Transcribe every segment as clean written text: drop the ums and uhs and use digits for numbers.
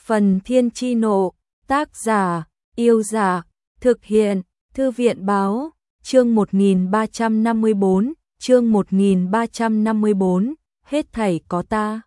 Phần Thiên Chi Nộ, tác giả, Yêu Giả, thực hiện, Thư viện Báo, chương 1354, chương 1354, hết thảy có ta.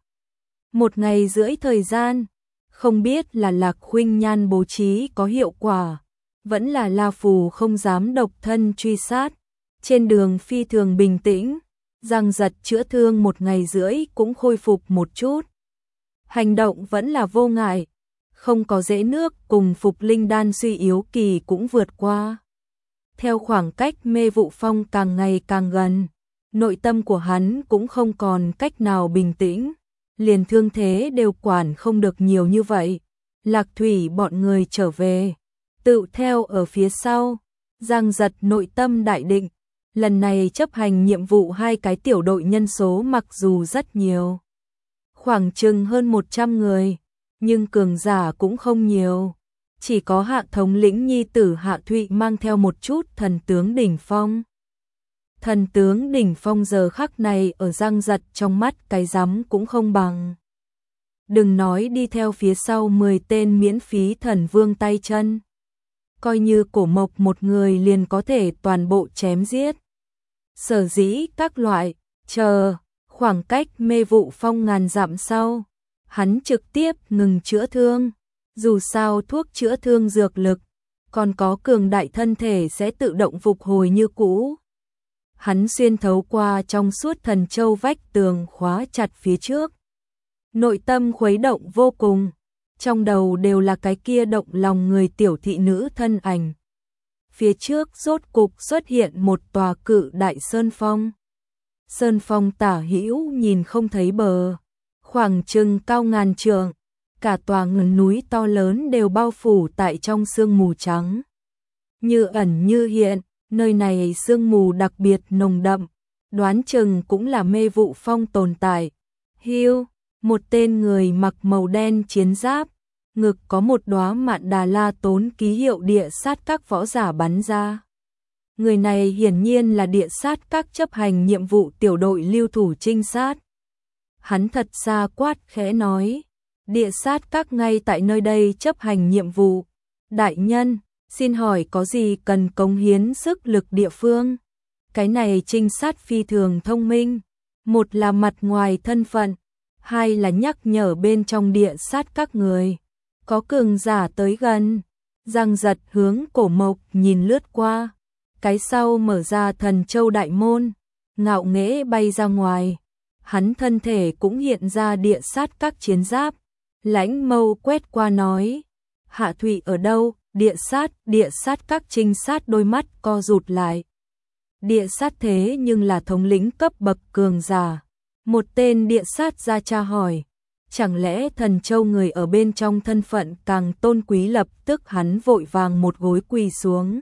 1 ngày rưỡi thời gian, không biết là Lạc Khuynh Nhan bố trí có hiệu quả, vẫn là La Phù không dám độc thân truy sát. Trên đường phi thường bình tĩnh, Giang Giật chữa thương 1 ngày rưỡi cũng khôi phục một chút. Hành động vẫn là vô ngại, không có dễ nước cùng phục linh đan suy yếu kỳ cũng vượt qua. Theo khoảng cách Mê Vụ Phong càng ngày càng gần, nội tâm của hắn cũng không còn cách nào bình tĩnh, liền thương thế đều quản không được nhiều như vậy. Lạc Thủy bọn người trở về, tự theo ở phía sau, Giang Giật nội tâm đại định, lần này chấp hành nhiệm vụ 2 cái tiểu đội nhân số mặc dù rất nhiều, khoảng chừng hơn 100 người, nhưng cường giả cũng không nhiều. Chỉ có Hạ thống lĩnh nhi tử Hạ Thụy mang theo một chút thần tướng đỉnh phong. Thần tướng đỉnh phong giờ khắc này ở Giang Giật trong mắt cái rắm cũng không bằng. Đừng nói đi theo phía sau 10 tên miễn phí thần vương tay chân. Coi như Cổ Mộc một người liền có thể toàn bộ chém giết. Sở dĩ các loại, chờ, khoảng cách Mê Vụ Phong ngàn dặm sau, hắn trực tiếp ngừng chữa thương. Dù sao thuốc chữa thương dược lực, còn có cường đại thân thể sẽ tự động phục hồi như cũ. Hắn xuyên thấu qua trong suốt thần châu vách tường khóa chặt phía trước. Nội tâm khuấy động vô cùng, trong đầu đều là cái kia động lòng người tiểu thị nữ thân ảnh. Phía trước rốt cục xuất hiện một tòa cự đại sơn phong. Sơn phong tả hữu nhìn không thấy bờ, khoảng chừng cao ngàn trượng. Cả tòa ngọn núi to lớn đều bao phủ tại trong sương mù trắng. Như ẩn như hiện, nơi này sương mù đặc biệt nồng đậm, đoán chừng cũng là Mê Vụ Phong tồn tại. Hưu, một tên người mặc màu đen chiến giáp, ngực có một đóa mạn đà la tốn ký hiệu địa sát các võ giả bắn ra. Người này hiển nhiên là địa sát các chấp hành nhiệm vụ tiểu đội lưu thủ trinh sát. Hắn thật xa quát khẽ nói. Địa sát các ngay tại nơi đây chấp hành nhiệm vụ. Đại nhân, xin hỏi có gì cần cống hiến sức lực địa phương? Cái này trinh sát phi thường thông minh. Một là mặt ngoài thân phận, 2 là nhắc nhở bên trong địa sát các người. Có cường giả tới gần. Giang Giật hướng Cổ Mộc nhìn lướt qua. Cái sau mở ra thần châu đại môn, ngạo nghễ bay ra ngoài. Hắn thân thể cũng hiện ra địa sát các chiến giáp. Lãnh mâu quét qua nói, Hạ Thụy ở đâu? Địa sát các trinh sát đôi mắt co rụt lại. Địa sát thế nhưng là thống lĩnh cấp bậc cường giả. Một tên địa sát ra tra hỏi, chẳng lẽ thần châu người ở bên trong thân phận càng tôn quý, lập tức hắn vội vàng một gối quỳ xuống.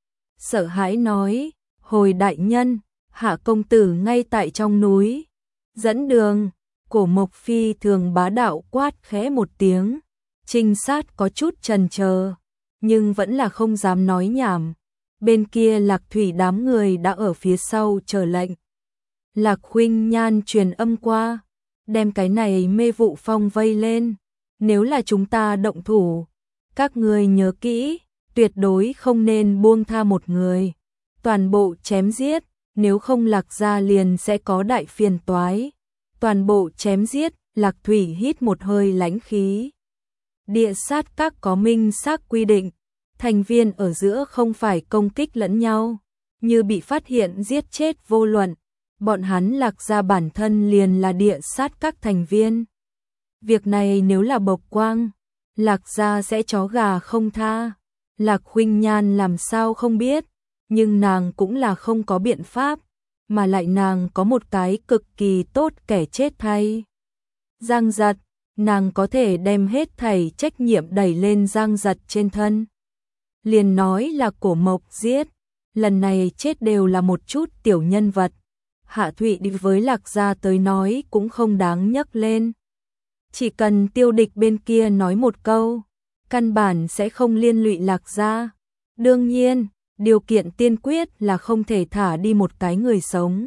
Sợ hãi nói, hồi đại nhân, Hạ công tử ngay tại trong núi, dẫn đường. Cổ Mộc phi thường bá đạo quát khẽ một tiếng, trinh sát có chút chần chờ, nhưng vẫn là không dám nói nhảm. Bên kia Lạc Thủy đám người đã ở phía sau chờ lệnh. Lạc Khuynh Nhan truyền âm qua, đem cái này Mê Vụ Phong vây lên, nếu là chúng ta động thủ, các người nhớ kỹ, tuyệt đối không nên buông tha một người, toàn bộ chém giết, nếu không Lạc gia liền sẽ có đại phiền toái. Toàn bộ chém giết. Lạc Thủy hít một hơi lãnh khí. Địa sát các có minh xác quy định, thành viên ở giữa không phải công kích lẫn nhau, như bị phát hiện giết chết vô luận. Bọn hắn Lạc gia bản thân liền là địa sát các thành viên. Việc này nếu là bộc quang, Lạc gia sẽ chó gà không tha. Lạc Khuynh Nhan làm sao không biết, nhưng nàng cũng là không có biện pháp. Mà lại nàng có một cái cực kỳ tốt kẻ chết thay. Giang Giật, nàng có thể đem hết thảy trách nhiệm đẩy lên Giang Giật trên thân. Liền nói là Cổ Mộc giết, lần này chết đều là một chút tiểu nhân vật. Hạ Thụy đi với Lạc gia tới nói cũng không đáng nhắc lên. Chỉ cần Tiêu Địch bên kia nói một câu, căn bản sẽ không liên lụy Lạc gia. Đương nhiên, điều kiện tiên quyết là không thể thả đi một cái người sống.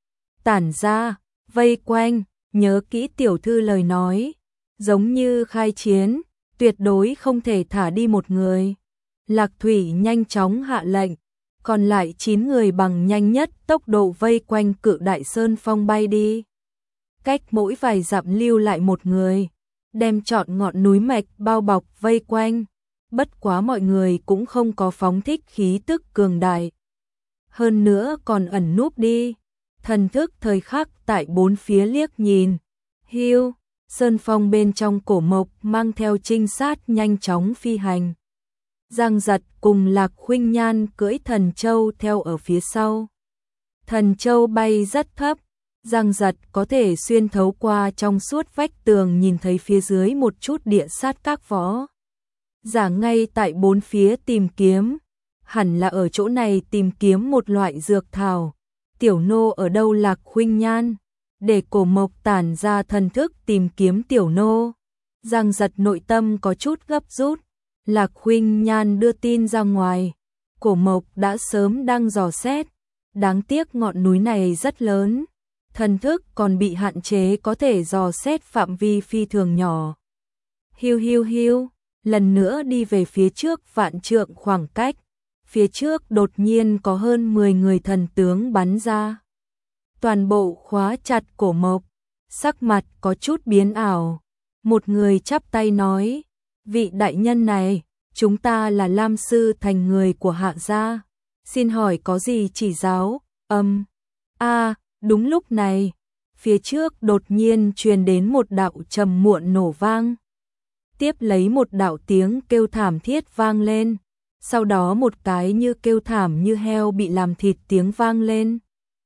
Tản ra, vây quanh, nhớ kỹ tiểu thư lời nói, giống như khai chiến, tuyệt đối không thể thả đi một người. Lạc Thủy nhanh chóng hạ lệnh, còn lại 9 người bằng nhanh nhất tốc độ vây quanh Cự Đại Sơn Phong bay đi. Cách mỗi vài dặm lưu lại một người, đem trọn ngọn núi mạch bao bọc vây quanh. Bất quá mọi người cũng không có phóng thích khí tức cường đại. Hơn nữa còn ẩn núp đi, thần thức thời khắc tại bốn phía liếc nhìn. Hưu, Sơn Phong bên trong cổ mộc mang theo trinh sát nhanh chóng phi hành. Giang Giật cùng Lạc Khuynh Nhan cưỡi thần châu theo ở phía sau. Thần châu bay rất thấp, Giang Giật có thể xuyên thấu qua trong suốt vách tường nhìn thấy phía dưới một chút địa sát các võ giả ngay tại bốn phía tìm kiếm, hẳn là ở chỗ này tìm kiếm một loại dược thảo. Tiểu nô ở đâu? Lạc Khuynh Nhan để cổ mộc tản ra thần thức tìm kiếm tiểu nô. Giang Giật nội tâm có chút gấp rút. Lạc Khuynh Nhan đưa tin ra ngoài, cổ mộc đã sớm đang dò xét. Đáng tiếc ngọn núi này rất lớn, thần thức còn bị hạn chế, có thể dò xét phạm vi phi thường nhỏ. Hiu hiu hiu, lần nữa đi về phía trước vạn trượng khoảng cách, phía trước đột nhiên có hơn 10 người thần tướng bắn ra. Toàn bộ khóa chặt cổ mộc, sắc mặt có chút biến ảo. Một người chắp tay nói, vị đại nhân này, chúng ta là Lam Sư Thành người của Hạ gia, xin hỏi có gì chỉ giáo? Đúng lúc này, phía trước đột nhiên truyền đến một đạo trầm muộn nổ vang. Tiếp lấy một đạo tiếng kêu thảm thiết vang lên, sau đó một cái như kêu thảm như heo bị làm thịt tiếng vang lên.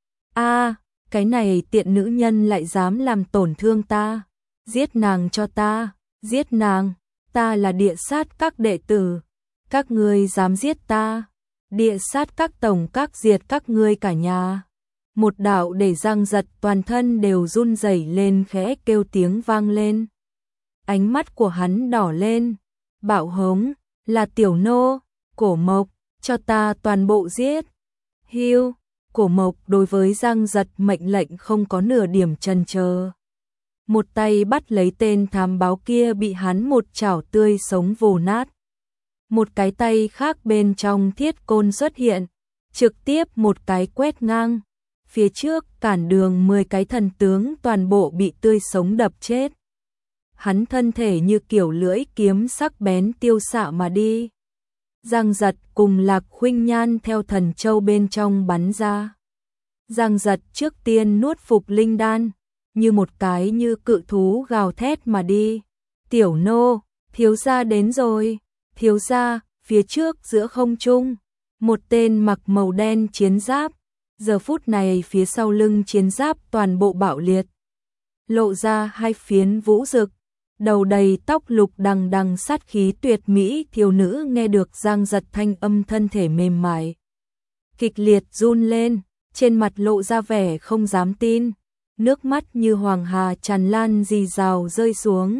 Cái này tiện nữ nhân lại dám làm tổn thương ta, giết nàng cho ta, giết nàng, ta là địa sát các đệ tử, các ngươi dám giết ta, địa sát các tổng các diệt các ngươi cả nhà. Một đạo để Giang Giật toàn thân đều run rẩy lên, khẽ kêu tiếng vang lên. Ánh mắt của hắn đỏ lên, bạo hống, là tiểu nô, cổ mộc, cho ta toàn bộ giết. Hiu, cổ mộc đối với Giang Giật mệnh lệnh không có nửa điểm chần chờ. Một tay bắt lấy tên thám báo kia bị hắn một chảo tươi sống vồ nát. Một cái tay khác bên trong thiết côn xuất hiện, trực tiếp một cái quét ngang. Phía trước cản đường 10 cái thần tướng toàn bộ bị tươi sống đập chết. Hắn thân thể như kiểu lưỡi kiếm sắc bén tiêu xạ mà đi. Giang Giật cùng Lạc Khuynh Nhan theo thần châu bên trong bắn ra. Giang Giật trước tiên nuốt phục linh đan, như một cái như cự thú gào thét mà đi. Tiểu nô, thiếu gia đến rồi, thiếu gia, phía trước giữa không trung, một tên mặc màu đen chiến giáp. Giờ phút này phía sau lưng chiến giáp toàn bộ bạo liệt, lộ ra hai phiến vũ rực, đầu đầy tóc lục đằng đằng sát khí tuyệt mỹ. Thiếu nữ nghe được Giang Giật thanh âm, thân thể mềm mại kịch liệt run lên, trên mặt lộ ra vẻ không dám tin, nước mắt như hoàng hà tràn lan rì rào rơi xuống.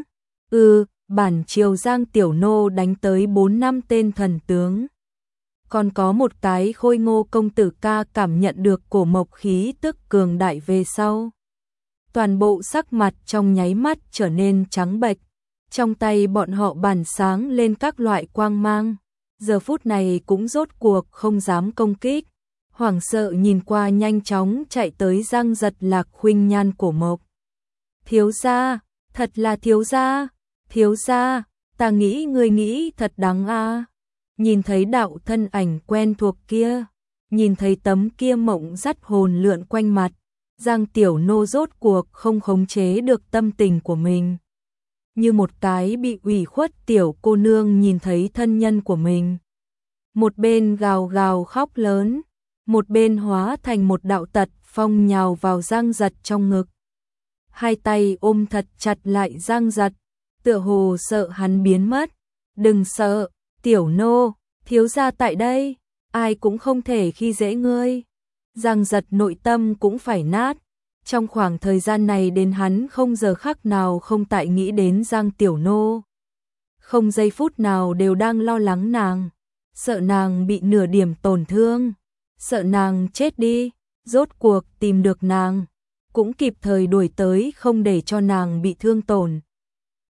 Bản triều Giang tiểu nô đánh tới 4-5 tên thần tướng. Còn có một cái Khôi Ngô công tử ca cảm nhận được cổ mộc khí tức cường đại về sau. Toàn bộ sắc mặt trong nháy mắt trở nên trắng bệch, trong tay bọn họ bắn sáng lên các loại quang mang. Giờ phút này cũng rốt cuộc không dám công kích, hoảng sợ nhìn qua nhanh chóng chạy tới Giang Giật, Lạc Khuynh Nhan, cổ mộc. Thiếu gia, thật là thiếu gia, thiếu gia, ta nghĩ ngươi nghĩ thật đáng a. Nhìn thấy đạo thân ảnh quen thuộc kia, nhìn thấy tấm kia mộng dắt hồn lượn quanh mặt, Giang tiểu nô rốt cuộc không khống chế được tâm tình của mình. Như một cái bị ủy khuất tiểu cô nương nhìn thấy thân nhân của mình. Một bên gào gào khóc lớn, một bên hóa thành một đạo tật phong nhào vào Giang Giật trong ngực. Hai tay ôm thật chặt lại Giang Giật, tựa hồ sợ hắn biến mất. Đừng sợ, tiểu nô, thiếu gia tại đây, ai cũng không thể khi dễ ngươi. Giang Giật nội tâm cũng phải nát. Trong khoảng thời gian này đến hắn không giờ khắc nào không tại nghĩ đến Giang tiểu nô. Không giây phút nào đều đang lo lắng nàng, sợ nàng bị nửa điểm tổn thương, sợ nàng chết đi. Rốt cuộc tìm được nàng, cũng kịp thời đuổi tới không để cho nàng bị thương tổn.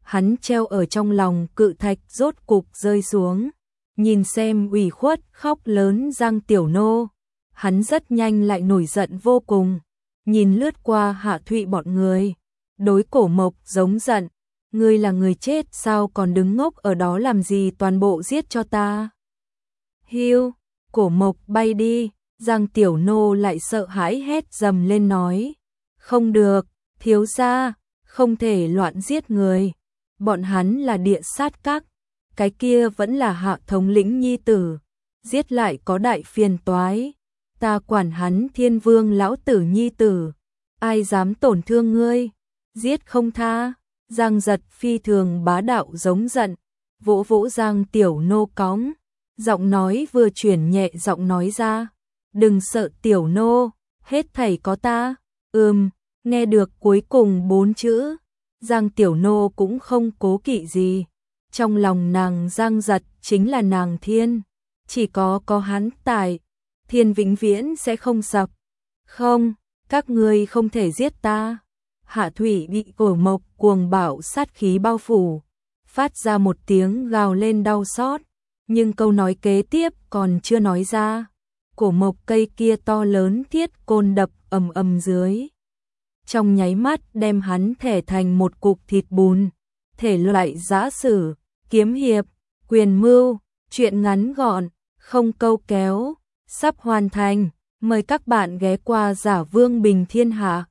hắn treo ở trong lòng cự thạch rốt cục rơi xuống. Nhìn xem ủy khuất khóc lớn Giang Tiểu Nô, hắn rất nhanh lại nổi giận vô cùng, nhìn lướt qua Hạ Thụy bọn người, đối Cổ Mộc giống giận, ngươi là người chết sao còn đứng ngốc ở đó làm gì, toàn bộ giết cho ta. Hiu, Cổ Mộc bay đi, Giang Tiểu Nô lại sợ hãi hét dầm lên nói, không được, thiếu gia, không thể loạn giết người, bọn hắn là địa sát các, cái kia vẫn là Hạ thống lĩnh nhi tử, giết lại có đại phiền toái, ta quản hắn Thiên Vương lão tử nhi tử, ai dám tổn thương ngươi, giết không tha. Giang Giật phi thường bá đạo giống giận, vỗ vỗ Giang Tiểu Nô cóng, giọng nói vừa chuyển nhẹ giọng nói ra, đừng sợ Tiểu Nô, hết thảy có ta. Nghe được cuối cùng 4 chữ, Giang Tiểu Nô cũng không cố kỵ gì, trong lòng nàng Giang Giật chính là nàng thiên, chỉ có hắn tại, thiên vĩnh viễn sẽ không sập. Không, các ngươi không thể giết ta. Hạ Thụy bị Cổ Mộc cuồng bạo sát khí bao phủ, phát ra một tiếng gào lên đau xót, nhưng câu nói kế tiếp còn chưa nói ra. Cổ Mộc cây kia to lớn thiết côn đập ầm ầm dưới, trong nháy mắt đem hắn thể thành một cục thịt bùn. Thể loại giã sử, kiếm hiệp, quyền mưu, truyện ngắn gọn, không câu kéo, sắp hoàn thành. Mời các bạn ghé qua Giả Vương Bình Thiên Hạ.